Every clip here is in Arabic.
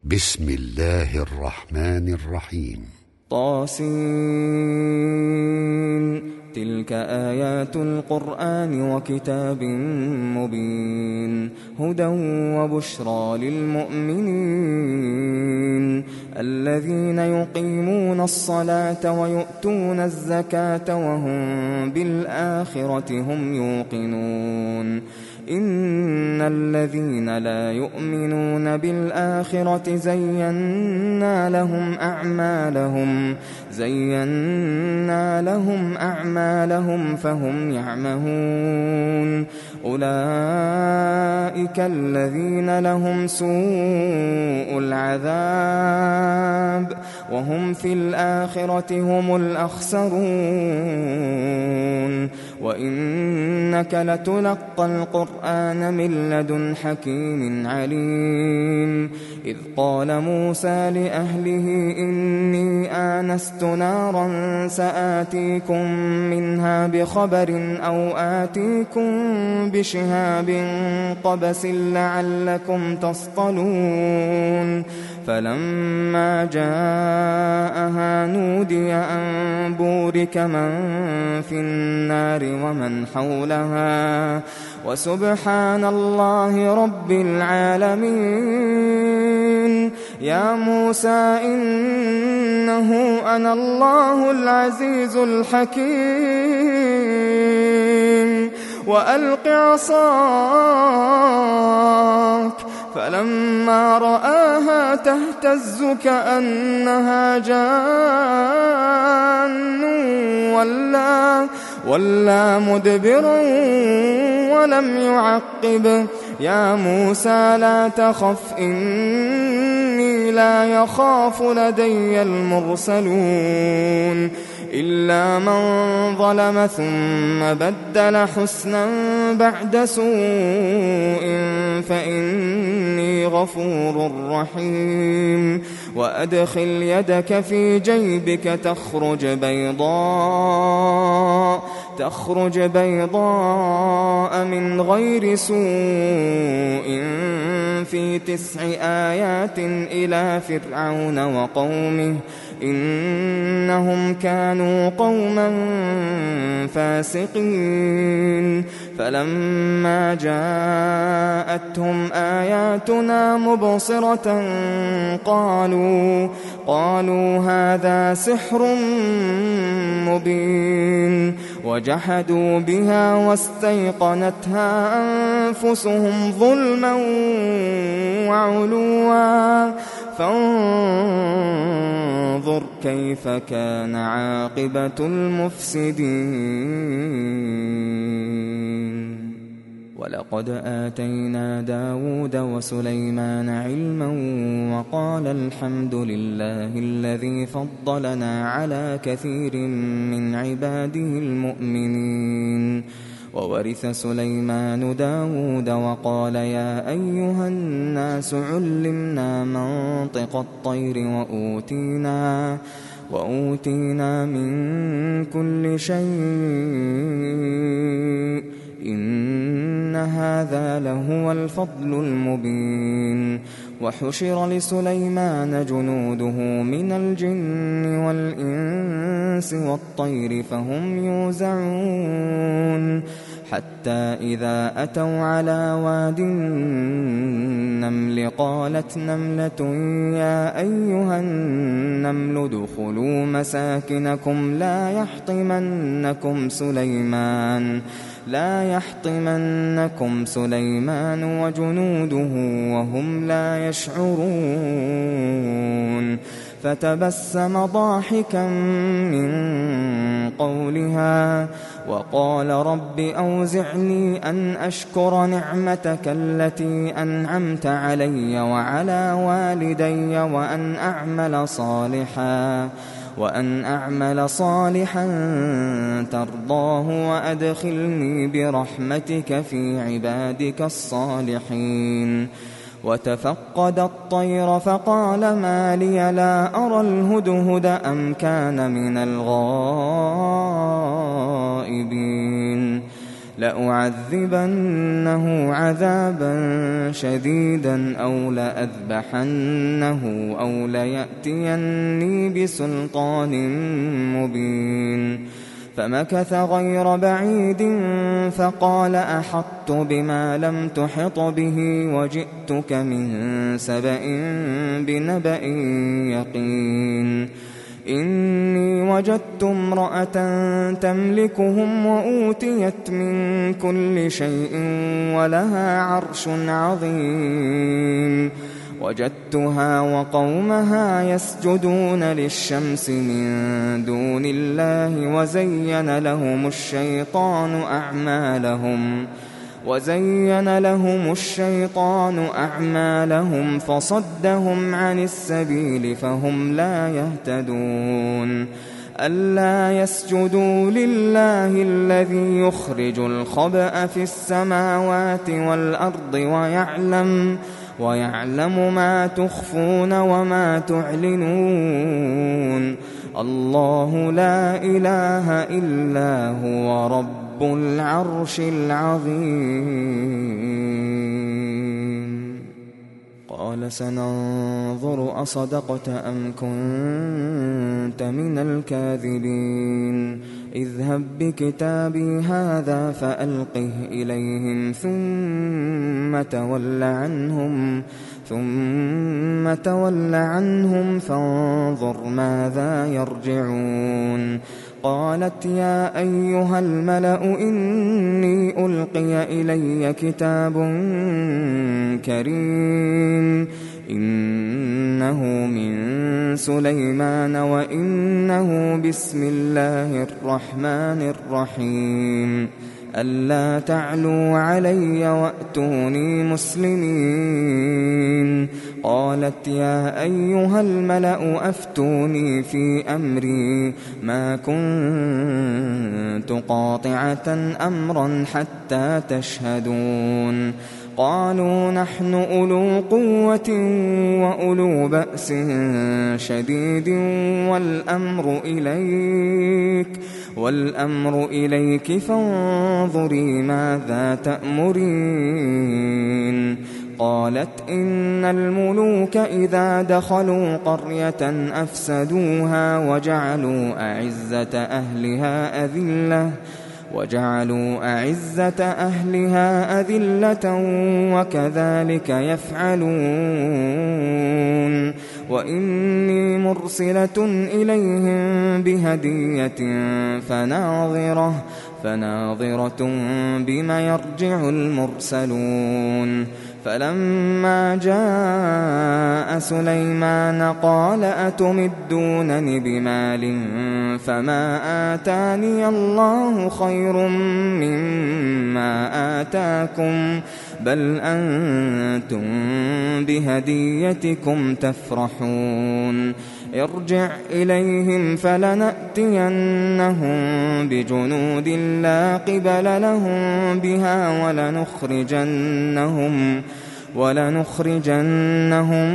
بسم الله الرحمن الرحيم. طاسين. تلك آيات القرآن وكتاب مبين هدى وبشرى للمؤمنين الذين يقيمون الصلاة ويؤتون الزكاة وهم بالآخرة هم يوقنون إن الذين لا يؤمنون بالآخرة زينا لهم أعمالهم فهم يعمهون أولئك الذين لهم سوء العذاب وهم في الآخرة هم الأخسرون وإنك لتلقى القرآن من لدن حكيم عليم إذ قال موسى لأهله إني آنست نارا سآتيكم منها بخبر أو آتيكم بشهاب قبس لعلكم تصطلون فلما جاءها نودي أن بورك من في النار ومن حولها وسبحان الله رب العالمين يا موسى إنه أنا الله العزيز الحكيم وألق عصاك فلما رآها تهتز كأنها جان ولا مدبرا ولم يعقب يا موسى لا تخف إني لا يخاف لدي المرسلون إلا من ظلم ثم بدل حسنا بعد سوء فإني غفور رحيم وأدخل يدك في جيبك تخرج بيضاء من غير سوء في 9 آيات إلى فرعون وقومه إنهم كانوا قوما فاسقين فلما جاءتهم آياتنا مبصرة قالوا هذا سحر مبين وجحدوا بها واستيقنتها أنفسهم ظلما وعلوا فانظر كيف كان عاقبة المفسدين ولقد آتينا داود وسليمان علما وقال الحمد لله الذي فضلنا على كثير من عباده المؤمنين وورث سليمان داود وقال يا أيها الناس علمنا منطق الطير وأوتينا من كل شيء إن هذا لهو الفضل المبين وحشر لسليمان جنوده من الجن والإنس والطير فهم يوزعون حتى إذا أتوا على واد النمل قالت نملة يا أيها النمل ادخلوا مساكنكم لا يحطمنكم سليمان وجنوده وهم لا يشعرون فتبسم ضاحكا من قولها وقال رب أوزعني أن أشكر نعمتك التي أنعمت علي وعلى والدي وأن أعمل صالحا ترضاه وأدخلني برحمتك في عبادك الصالحين وتفقد الطير فقال ما لي لا أرى الهدهد أم كان من الغائبين لأعذبنه عذابا شديدا أو لأذبحنه أو ليأتيني بسلطان مبين. فمكث غير بعيد فقال أحطت بما لم تحط به وجئتك من سبأ بنبأ يقين. إني وجدت امرأة تملكهم وأوتيت من كل شيء ولها عرش عظيم. وجدتها وقومها يسجدون للشمس من دون الله وزين لهم الشيطان أعمالهم فصدهم عن السبيل فهم لا يهتدون. ألا يسجدوا لله الذي يخرج الخبأ في السماوات والأرض ويعلم ما تخفون وما تعلنون. الله لا إله إلا هو رب العرش العظيم. قال سننظر أصدقت أم كنت من الكاذبين. اذهب بكتابي هذا فألقه إليهم ثم تول عنهم فانظر ماذا يرجعون. قالت يا أيها الملأ إني ألقي إلي كتاب كريم إنه من سليمان وإنه بسم الله الرحمن الرحيم. ألا تعلوا علي وأتوني مسلمين. قالت يا أيها الملأ أفتوني في أمري ما كنت قاطعة أمرا حتى تشهدون. قالوا نحن أولو قوة وأولو بأس شديد والأمر إليك فانظري ماذا تأمرين. قالت إن الملوك إذا دخلوا قرية أفسدوها وجعلوا أعزة أهلها أذلة وكذلك يفعلون. وإني مرسلة إليهم بهدية فناظرة بما يرجع المرسلون. فلما جاء سليمان قال أتمدونني بمال فما آتاني الله خير مما آتاكم بل أنتم بهديتكم تفرحون. ارجع إليهم فلنأتينهم بجنود لا قبل لهم بها ولنخرجنهم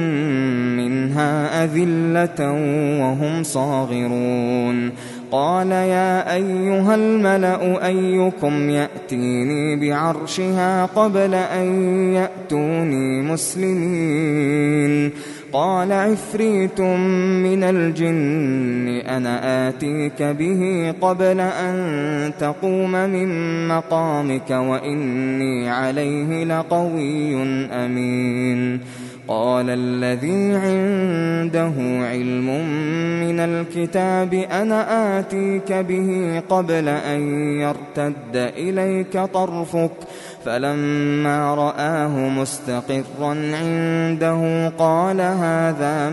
منها أذلة وهم صاغرون. قال يا أيها الملأ أيكم يأتيني بعرشها قبل أن يأتوني مسلمين. قال عفريت من الجن أنا آتيك به قبل أن تقوم من مقامك وإني عليه لقوي أمين. قال الذي عنده علم من الكتاب أنا آتيك به قبل أن يرتد إليك طرفك فلما رآه مستقرا عنده قال هذا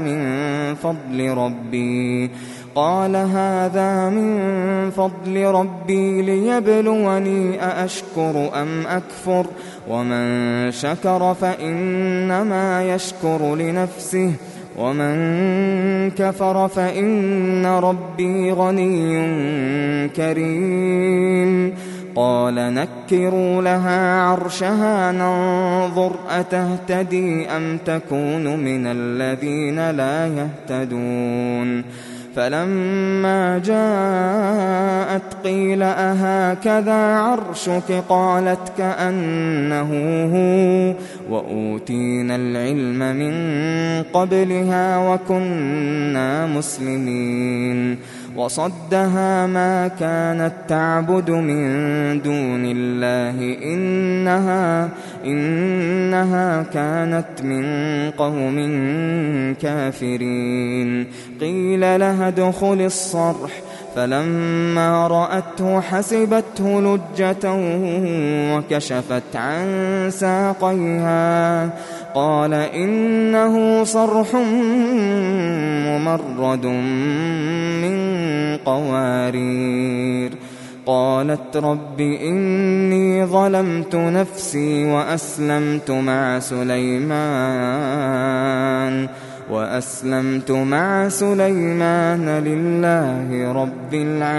من فضل ربي ليبلوني أأشكر أم أكفر ومن شكر فإنما يشكر لنفسه ومن كفر فإن ربي غني كريم. قال نكروا لها عرشها ننظر أتهتدي أم تكون من الذين لا يهتدون. فلما جاءت قيل أهكذا عرشك قالت كأنه هو وأوتينا العلم من قبلها وكنا مسلمين وصدها ما كانت تعبد من دون الله إنها كانت من قوم كافرين قيل لها ادخل الصرح فلما رأته حسبته لجة وكشفت عن ساقيها قال إنه صرح ممرد من قوارير قالت رب إني ظلمت نفسي وأسلمت مع سليمان لله رب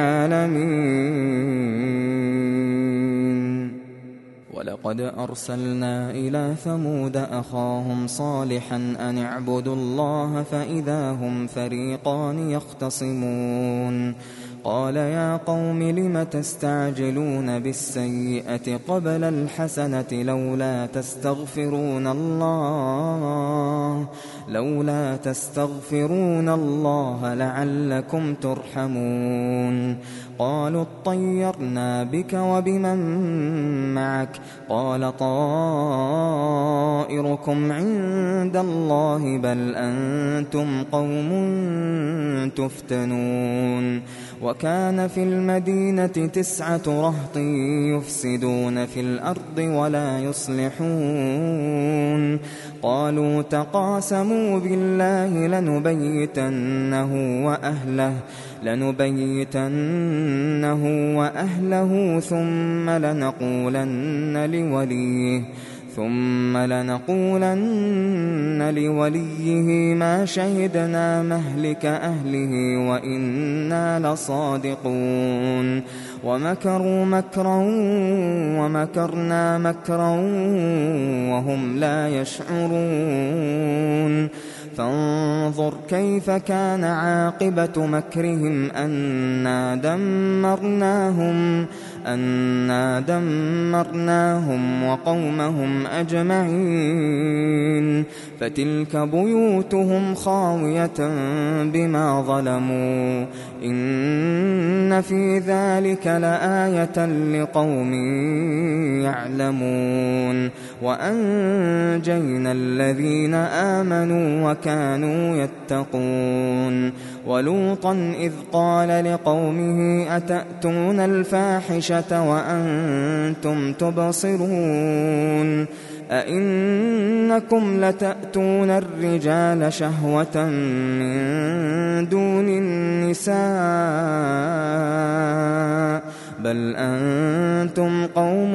العالمين ولقد أرسلنا إلى ثمود أخاهم صالحا أن اعبدوا الله فإذا هم فريقان يختصمون قال يا قوم لم تستعجلون بالسيئة قبل الحسنة لولا تستغفرون الله لعلكم ترحمون قالوا اطيرنا بك وبمن معك قال طائركم عند الله بل أنتم قوم تفتنون وكان في المدينة 9 رهط يفسدون في الأرض ولا يصلحون قالوا تقاسموا بالله لنبيتنه وأهله ثم لنقولن لوليه ما شهدنا مهلك أهله وإنا لصادقون ومكروا مكرا ومكرنا مكرا وهم لا يشعرون فانظر كيف كان عاقبة مكرهم أنا دمرناهم وقومهم أجمعين فتلك بيوتهم خاوية بما ظلموا إن في ذلك لآية لقوم يعلمون وأنجينا الذين آمنوا وكانوا يتقون ولوطا إذ قال لقومه أتأتون الفاحشة وأنتم تبصرون أئنكم لتأتون الرجال شهوة من دون النساء بل أنتم قوم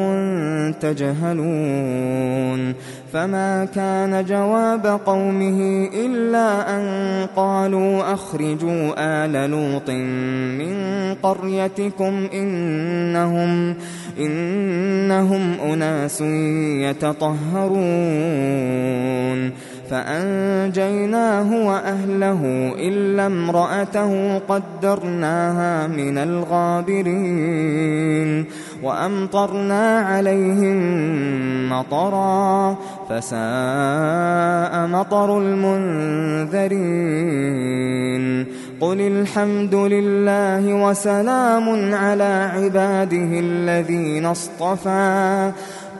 تجهلون فما كان جواب قومه إلا أن قالوا أخرجوا آل لوط من قريتكم إنهم أناس يتطهرون فأنجيناه وأهله إلا امرأته قدرناها من الغابرين وأمطرنا عليهم مطرا فساء مطر المنذرين قل الحمد لله وسلام على عباده الذين اصطفى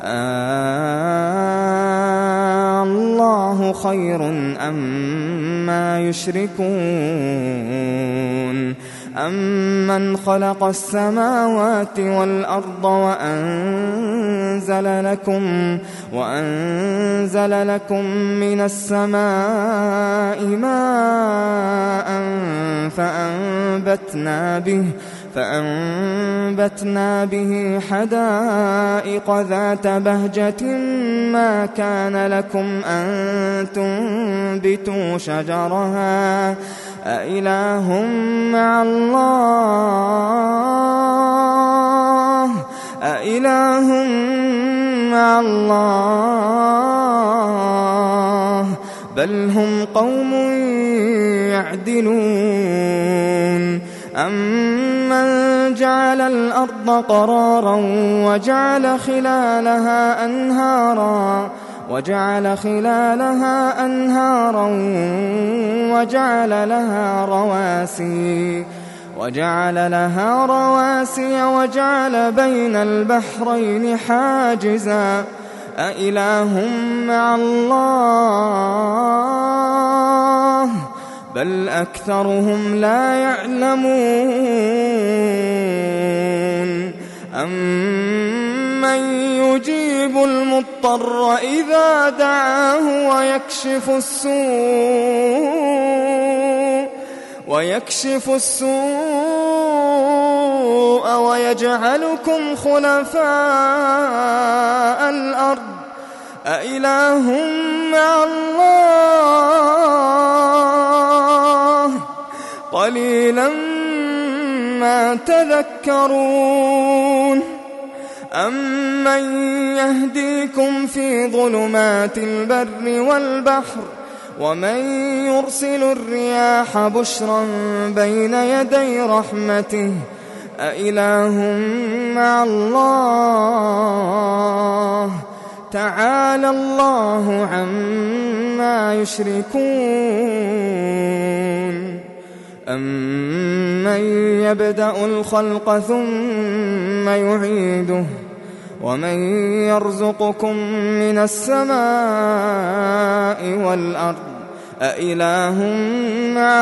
الله خير أما يشركون أمن خلق السماوات والأرض وأنزل لكم من السماء ماء فأنبتنا به حدائق ذات بهجة ما كان لكم أن تنبتوا شجرها أإله مع الله بل هم قوم يعدلون أمن جعل الأرض قرارا وجعل خلالها أنهارا وجعل لها رواسي وجعل بين البحرين حاجزا أإله مع الله بل أكثرهم لا يعلمون أمن يجيب المضطر إذا دعاه ويكشف السوء ويجعلكم خلفاء الأرض أإله مع الله قليلا ما تذكرون أمن يهديكم في ظلمات البر والبحر ومن يرسل الرياح بشرا بين يدي رحمته أإله مع الله تعالى الله عما يشركون أمن يبدأ الخلق ثم يعيده ومن يرزقكم من السماء والأرض أإله مع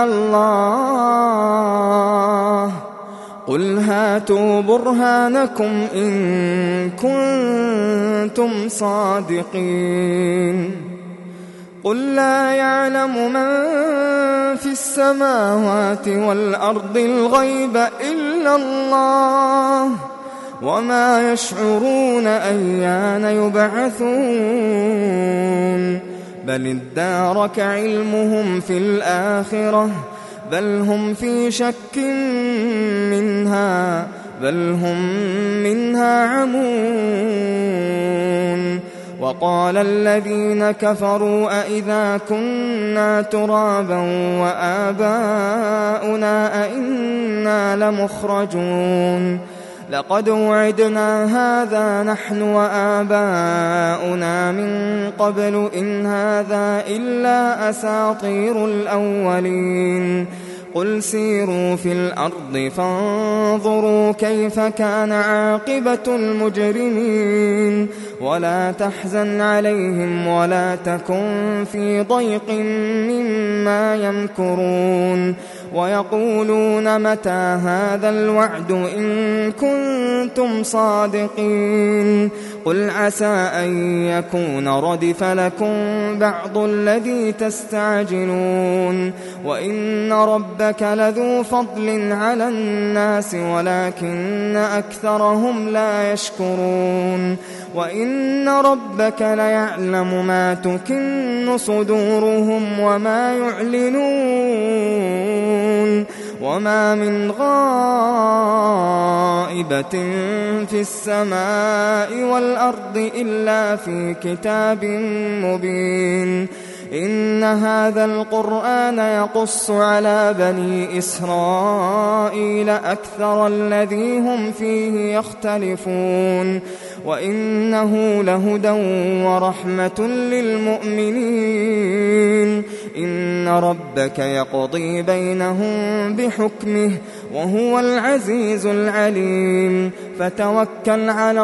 الله قل هاتوا برهانكم إن كنتم صادقين قل لا يعلم من في السماوات والأرض الغيب إلا الله وما يشعرون أيان يبعثون بل ادارك علمهم في الآخرة بل هم في شك منها بل هم منها عمون وقال الذين كفروا أئذا كنا ترابا وآباؤنا أئنا لمخرجون لقد وعدنا هذا نحن وآباؤنا من قبل إن هذا إلا أساطير الأولين قل سيروا في الأرض فانظروا كيف كان عاقبة المجرمين ولا تحزن عليهم ولا تكن في ضيق مما يمكرون ويقولون متى هذا الوعد إن كنتم صادقين قل عسى أن يكون ردف لكم بعض الذي تستعجلون وإن ربك لذو فضل على الناس ولكن أكثرهم لا يشكرون وإن ربك ليعلم ما تكن صدورهم وما يعلنون وما من غائبة في السماء والأرض إلا في كتاب مبين إن هذا القرآن يقص على بني إسرائيل أكثر الذي هم فيه يختلفون وإنه لهدى ورحمة للمؤمنين إن ربك يقضي بينهم بحكمه وهو العزيز العليم فتوكل على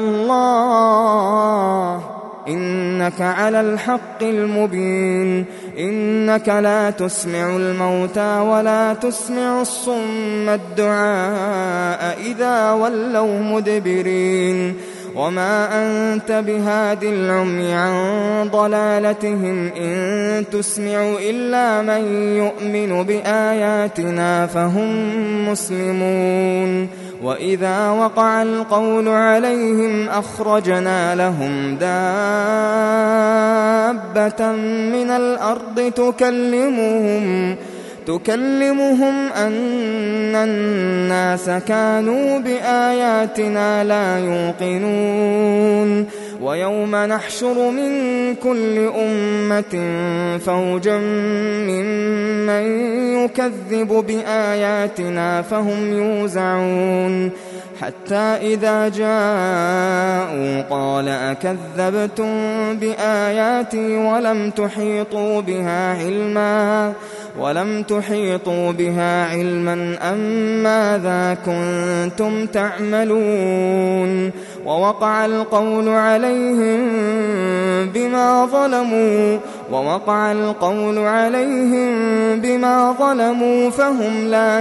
الله إنك على الحق المبين إنك لا تسمع الموتى ولا تسمع الصم الدعاء إذا ولوا مدبرين وما أنت بهاد العمي عن ضلالتهم إن تسمع إلا من يؤمن بآياتنا فهم مسلمون وإذا وقع القول عليهم أخرجنا لهم دابة من الأرض تكلمهم أن الناس كانوا بآياتنا لا يوقنون ويوم نحشر من كل أمة فوجا ممن يكذب بآياتنا فهم يوزعون حتى إذا جاءوا قال أكذبتم بآياتي ولم تحيطوا بها علما أم ماذا كنتم تعملون ووقع القول عليهم بما ظلموا فهم لا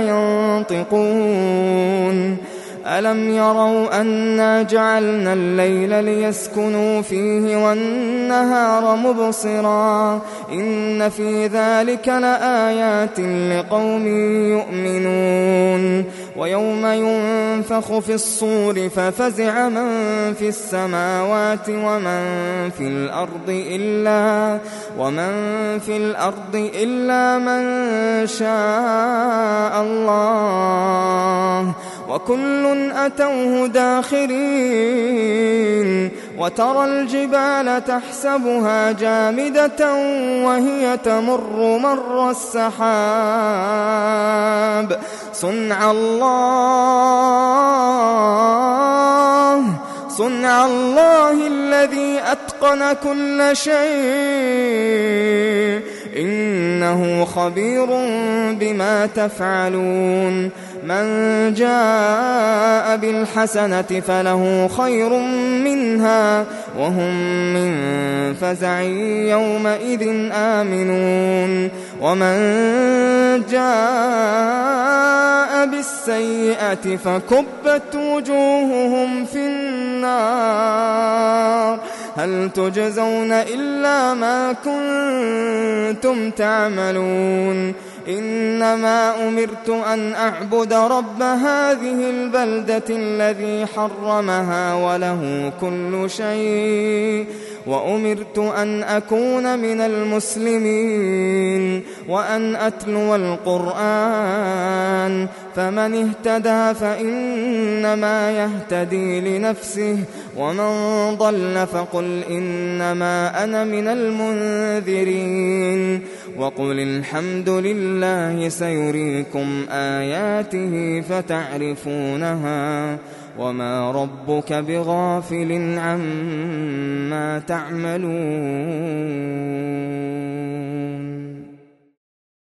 ينطقون ألم يروا أنا جعلنا الليل ليسكنوا فيه والنهار مبصرا إن في ذلك لآيات لقوم يؤمنون ويوم ينفخ في الصور ففزع من في السماوات ومن في الأرض إلا من شاء الله وكل أتوه داخرين وترى الجبال تحسبها جامدة وهي تمر مر السحاب صنع الله الذي أتقن كل شيء إنه خبير بما تفعلون من جاء بالحسنة فله خير منها وهم من فزع يومئذ آمنون ومن جاء بالسيئة فكبت وجوههم في النار هل تجزون إلا ما كنتم تعملون إنما أمرت أن أعبد رب هذه البلدة الذي حرمها وله كل شيء وأمرت أن أكون من المسلمين وأن أتلو القرآن فمن اهتدى فإنما يهتدي لنفسه ومن ضل فقل إنما أنا من المنذرين وقل الحمد لله سيريكم آياته فتعرفونها وما ربك بغافل عما تعملون